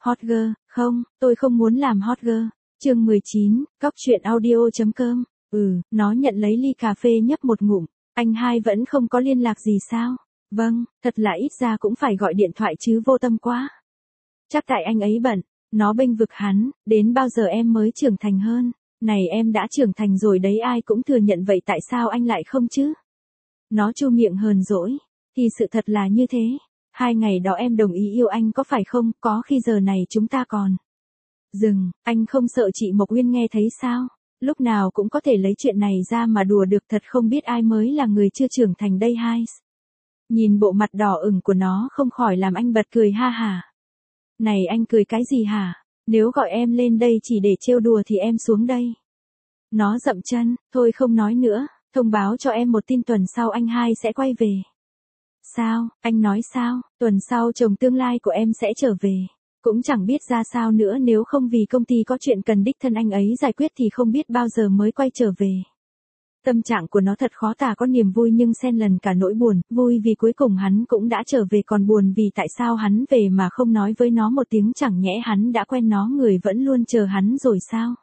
Hot girl, không, tôi không muốn làm hot girl. Chương 19, Cóc truyện audio.com. Nó nhận lấy ly cà phê nhấp một ngụm. Anh hai vẫn không có liên lạc gì sao? Vâng, thật là ít ra cũng phải gọi điện thoại chứ vô tâm quá. Chắc tại anh ấy bận. Nó bênh vực hắn, đến bao giờ em mới trưởng thành hơn? Này em đã trưởng thành rồi đấy, ai cũng thừa nhận vậy, tại sao anh lại không chứ? Nó chu miệng hờn dỗi. Thì sự thật là như thế. 2 ngày đó em đồng ý yêu anh có phải không? Có khi giờ này chúng ta còn. Dừng, anh không sợ chị Mộc Uyên nghe thấy sao? Lúc nào cũng có thể lấy chuyện này ra mà đùa được, thật không biết ai mới là người chưa trưởng thành đây hai. Nhìn bộ mặt đỏ ửng của nó không khỏi làm anh bật cười ha hả. Này anh cười cái gì hả? Nếu gọi em lên đây chỉ để trêu đùa thì em xuống đây. Nó dậm chân, thôi không nói nữa, thông báo cho em một tin, tuần sau anh hai sẽ quay về. Sao, anh nói sao? Tuần sau chồng tương lai của em sẽ trở về. Cũng chẳng biết ra sao nữa, nếu không vì công ty có chuyện cần đích thân anh ấy giải quyết thì không biết bao giờ mới quay trở về. Tâm trạng của nó thật khó tả, có niềm vui nhưng xen lần cả nỗi buồn, vui vì cuối cùng hắn cũng đã trở về, còn buồn vì tại sao hắn về mà không nói với nó một tiếng, chẳng nhẽ hắn đã quen nó, người vẫn luôn chờ hắn rồi sao?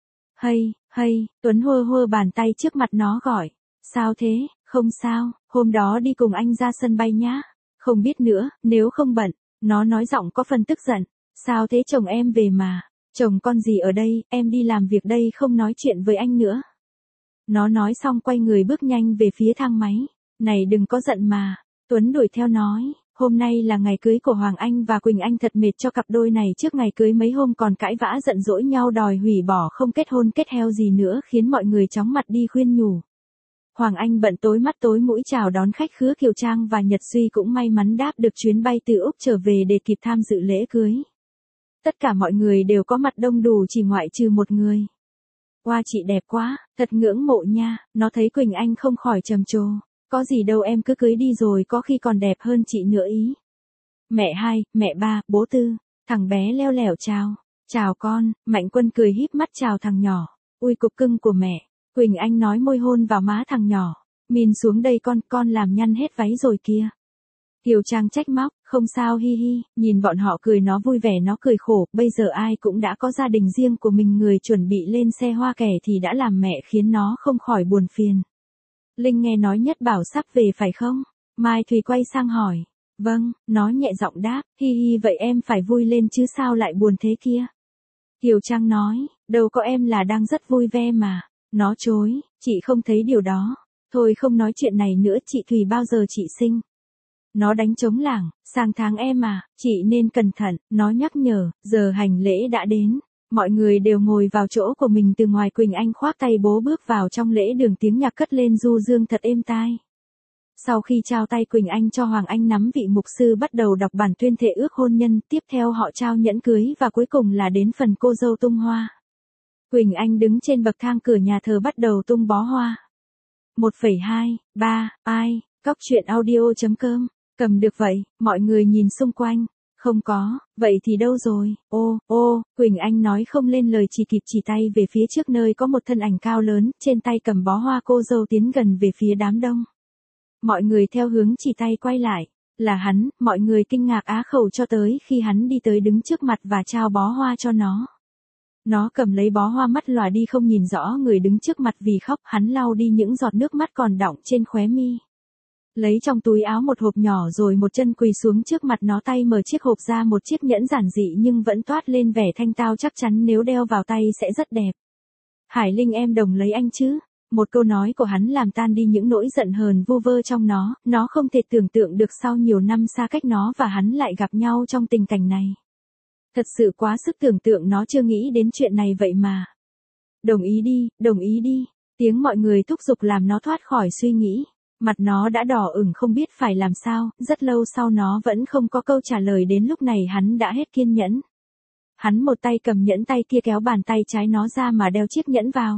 Hay, Tuấn hơ hơ bàn tay trước mặt nó gọi. Sao thế, không sao, hôm đó đi cùng anh ra sân bay nhá. Không biết nữa, nếu không bận. Nó nói giọng có phần tức giận. Sao thế, chồng em về mà. Chồng con gì ở đây, em đi làm việc đây, không nói chuyện với anh nữa. Nó nói xong quay người bước nhanh về phía thang máy. Này đừng có giận mà. Tuấn đuổi theo nói. Hôm nay là ngày cưới của Hoàng Anh và Quỳnh Anh, thật mệt cho cặp đôi này, trước ngày cưới mấy hôm còn cãi vã giận dỗi nhau đòi hủy bỏ, không kết hôn kết heo gì nữa, khiến mọi người chóng mặt đi khuyên nhủ. Hoàng Anh bận tối mắt tối mũi chào đón khách khứa, Kiều Trang và Nhật Duy cũng may mắn đáp được chuyến bay từ Úc trở về để kịp tham dự lễ cưới. Tất cả mọi người đều có mặt đông đủ chỉ ngoại trừ một người. Wow, chị đẹp quá, thật ngưỡng mộ nha. Nó thấy Quỳnh Anh không khỏi trầm trồ. Có gì đâu em cứ cưới đi rồi có khi còn đẹp hơn chị nữa ý. Mẹ hai, mẹ ba, bố tư. Thằng bé leo lẻo chào. Chào con. Mạnh Quân cười híp mắt chào thằng nhỏ. Ui cục cưng của mẹ. Quỳnh Anh nói môi hôn vào má thằng nhỏ. Min xuống đây con làm nhăn hết váy rồi kìa. Kiều Trang trách móc, không sao hi hi, nhìn bọn họ cười nó vui vẻ, nó cười khổ, bây giờ ai cũng đã có gia đình riêng của mình, người chuẩn bị lên xe hoa kẻ thì đã làm mẹ, khiến nó không khỏi buồn phiền. Linh nghe nói Nhất Bảo sắp về phải không? Mai Thùy quay sang hỏi. Vâng, nó nhẹ giọng đáp, hi hi, vậy em phải vui lên chứ sao lại buồn thế kia? Kiều Trang nói, đâu có, em là đang rất vui vẻ mà. Nó chối, chị không thấy điều đó. Thôi không nói chuyện này nữa, chị Thùy bao giờ chị sinh? Nó đánh trống lảng, sang tháng em à, chị nên cẩn thận, nó nhắc nhở, giờ hành lễ đã đến. Mọi người đều ngồi vào chỗ của mình, từ ngoài Quỳnh Anh khoác tay bố bước vào trong lễ đường, tiếng nhạc cất lên du dương thật êm tai. Sau khi trao tay, Quỳnh Anh cho Hoàng Anh nắm vị mục sư bắt đầu đọc bản tuyên thệ ước hôn nhân, tiếp theo họ trao nhẫn cưới và cuối cùng là đến phần cô dâu tung hoa. Quỳnh Anh đứng trên bậc thang cửa nhà thờ bắt đầu tung bó hoa. 1,2, 3, ai, Cóc truyện audio.com, cầm được vậy, mọi người nhìn xung quanh. Không có, vậy thì đâu rồi, ô, Quỳnh Anh nói không lên lời, chỉ kịp chỉ tay về phía trước nơi có một thân ảnh cao lớn, trên tay cầm bó hoa, cô dâu tiến gần về phía đám đông. Mọi người theo hướng chỉ tay quay lại, là hắn, mọi người kinh ngạc á khẩu cho tới khi hắn đi tới đứng trước mặt và trao bó hoa cho nó. Nó cầm lấy bó hoa, mắt lòa đi không nhìn rõ người đứng trước mặt vì khóc, hắn lau đi những giọt nước mắt còn đọng trên khóe mi. Lấy trong túi áo một hộp nhỏ rồi một chân quỳ xuống trước mặt nó, tay mở chiếc hộp ra, một chiếc nhẫn giản dị nhưng vẫn toát lên vẻ thanh tao, chắc chắn nếu đeo vào tay sẽ rất đẹp. Hải Linh em đồng lấy anh chứ? Một câu nói của hắn làm tan đi những nỗi giận hờn vu vơ trong nó không thể tưởng tượng được sau nhiều năm xa cách nó và hắn lại gặp nhau trong tình cảnh này. Thật sự quá sức tưởng tượng, nó chưa nghĩ đến chuyện này vậy mà. Đồng ý đi, tiếng mọi người thúc giục làm nó thoát khỏi suy nghĩ. Mặt nó đã đỏ ửng không biết phải làm sao, rất lâu sau nó vẫn không có câu trả lời, đến lúc này hắn đã hết kiên nhẫn. Hắn một tay cầm nhẫn, tay kia kéo bàn tay trái nó ra mà đeo chiếc nhẫn vào.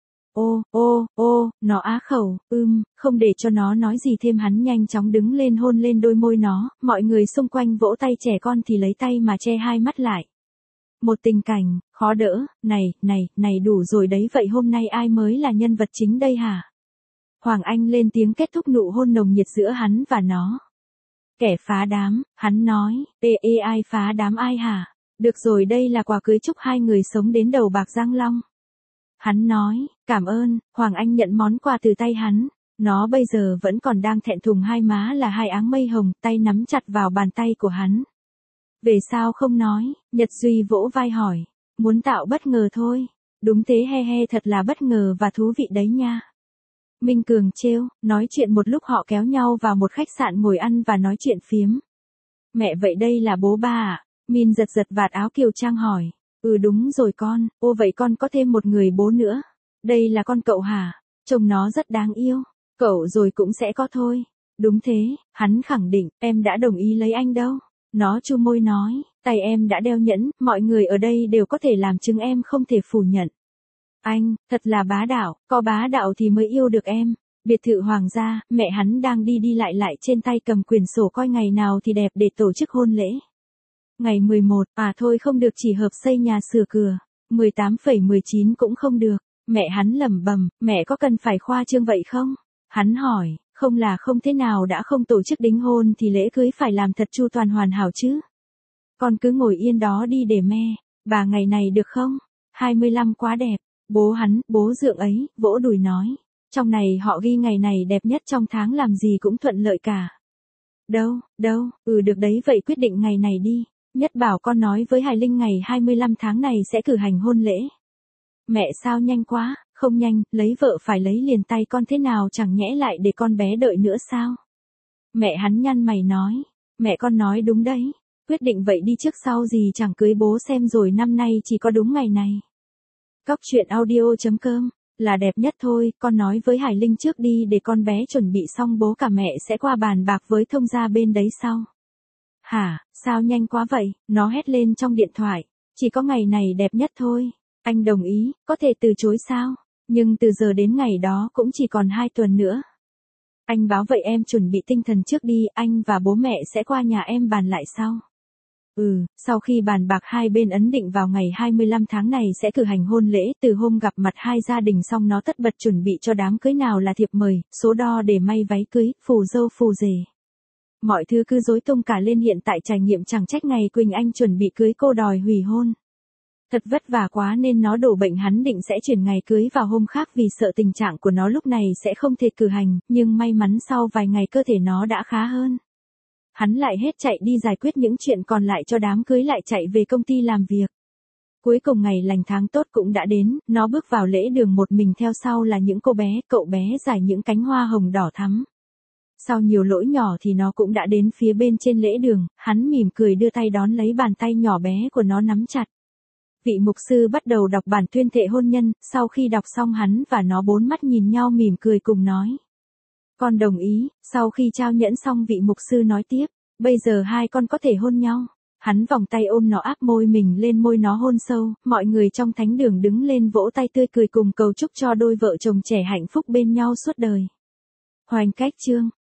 Nó á khẩu, không để cho nó nói gì thêm, hắn nhanh chóng đứng lên hôn lên đôi môi nó, mọi người xung quanh vỗ tay, trẻ con thì lấy tay mà che hai mắt lại. Một tình cảnh, khó đỡ, này đủ rồi đấy, vậy hôm nay ai mới là nhân vật chính đây hả? Hoàng Anh lên tiếng kết thúc nụ hôn nồng nhiệt giữa hắn và nó. Kẻ phá đám, hắn nói, ai phá đám ai hả? Được rồi, đây là quà cưới chúc hai người sống đến đầu bạc răng long. Hắn nói, cảm ơn. Hoàng Anh nhận món quà từ tay hắn. Nó bây giờ vẫn còn đang thẹn thùng, hai má là hai áng mây hồng, tay nắm chặt vào bàn tay của hắn. Về sao không nói? Nhật Duy vỗ vai hỏi. Muốn tạo bất ngờ thôi. Đúng thế, he he, thật là bất ngờ và thú vị đấy nha. Minh Cường trêu. Nói chuyện một lúc họ kéo nhau vào một khách sạn ngồi ăn và nói chuyện phiếm. Mẹ, vậy đây là bố ba à? Min giật giật vạt áo Kiều Trang hỏi. Ừ đúng rồi con. Ô vậy con có thêm một người bố nữa. Đây là con cậu hả? Trông nó rất đáng yêu. Cậu rồi cũng sẽ có thôi. Đúng thế, hắn khẳng định, em đã đồng ý lấy anh đâu. Nó chu môi nói, tay em đã đeo nhẫn, mọi người ở đây đều có thể làm chứng, em không thể phủ nhận. Anh, thật là bá đạo, có bá đạo thì mới yêu được em. Biệt thự hoàng gia, mẹ hắn đang đi đi lại lại trên tay cầm quyển sổ coi ngày nào thì đẹp để tổ chức hôn lễ. Ngày 11, à thôi không được, chỉ hợp xây nhà sửa cửa. 18,19 cũng không được. Mẹ hắn lẩm bẩm, mẹ có cần phải khoa trương vậy không? Hắn hỏi, không là không, thế nào đã không tổ chức đính hôn thì lễ cưới phải làm thật chu toàn hoàn hảo chứ. Con cứ ngồi yên đó đi để me, bà ngày này được không? 25 quá đẹp. Bố hắn, bố dượng ấy, vỗ đùi nói. Trong này họ ghi ngày này đẹp nhất trong tháng, làm gì cũng thuận lợi cả. Đâu, được đấy, vậy quyết định ngày này đi. Nhất bảo con nói với Hải Linh ngày 25 tháng này sẽ cử hành hôn lễ. Mẹ sao nhanh quá, không nhanh, lấy vợ phải lấy liền tay con, thế nào chẳng nhẽ lại để con bé đợi nữa sao? Mẹ hắn nhăn mày nói, mẹ con nói đúng đấy, quyết định vậy đi trước sau gì chẳng cưới, bố xem rồi, năm nay chỉ có đúng ngày này. Cóc truyện audio.com, là đẹp nhất thôi, con nói với Hải Linh trước đi để con bé chuẩn bị xong, bố cả mẹ sẽ qua bàn bạc với thông gia bên đấy sau. Hả, sao nhanh quá vậy, nó hét lên trong điện thoại, chỉ có ngày này đẹp nhất thôi. Anh đồng ý, có thể từ chối sao? Nhưng từ giờ đến ngày đó cũng chỉ còn 2 tuần nữa. Anh báo vậy em chuẩn bị tinh thần trước đi, anh và bố mẹ sẽ qua nhà em bàn lại sau. Sau khi bàn bạc hai bên ấn định vào ngày 25 tháng này sẽ cử hành hôn lễ, từ hôm gặp mặt hai gia đình xong nó tất bật chuẩn bị cho đám cưới, nào là thiệp mời, số đo để may váy cưới, phù dâu phù rể. Mọi thứ cứ rối tung cả lên, hiện tại trải nghiệm chẳng trách ngày Quỳnh Anh chuẩn bị cưới cô đòi hủy hôn. Thật vất vả quá nên nó đổ bệnh, hắn định sẽ chuyển ngày cưới vào hôm khác vì sợ tình trạng của nó lúc này sẽ không thể cử hành, nhưng may mắn sau vài ngày cơ thể nó đã khá hơn. Hắn lại hết chạy đi giải quyết những chuyện còn lại cho đám cưới, lại chạy về công ty làm việc. Cuối cùng ngày lành tháng tốt cũng đã đến, nó bước vào lễ đường một mình, theo sau là những cô bé, cậu bé rải những cánh hoa hồng đỏ thắm. Sau nhiều lỗi nhỏ thì nó cũng đã đến phía bên trên lễ đường, hắn mỉm cười đưa tay đón lấy bàn tay nhỏ bé của nó nắm chặt. Vị mục sư bắt đầu đọc bản tuyên thệ hôn nhân, sau khi đọc xong hắn và nó bốn mắt nhìn nhau mỉm cười cùng nói. Con đồng ý. Sau khi trao nhẫn xong vị mục sư nói tiếp, bây giờ hai con có thể hôn nhau. Hắn vòng tay ôm nó, áp môi mình lên môi nó hôn sâu, mọi người trong thánh đường đứng lên vỗ tay tươi cười cùng cầu chúc cho đôi vợ chồng trẻ hạnh phúc bên nhau suốt đời. Hoành cách chương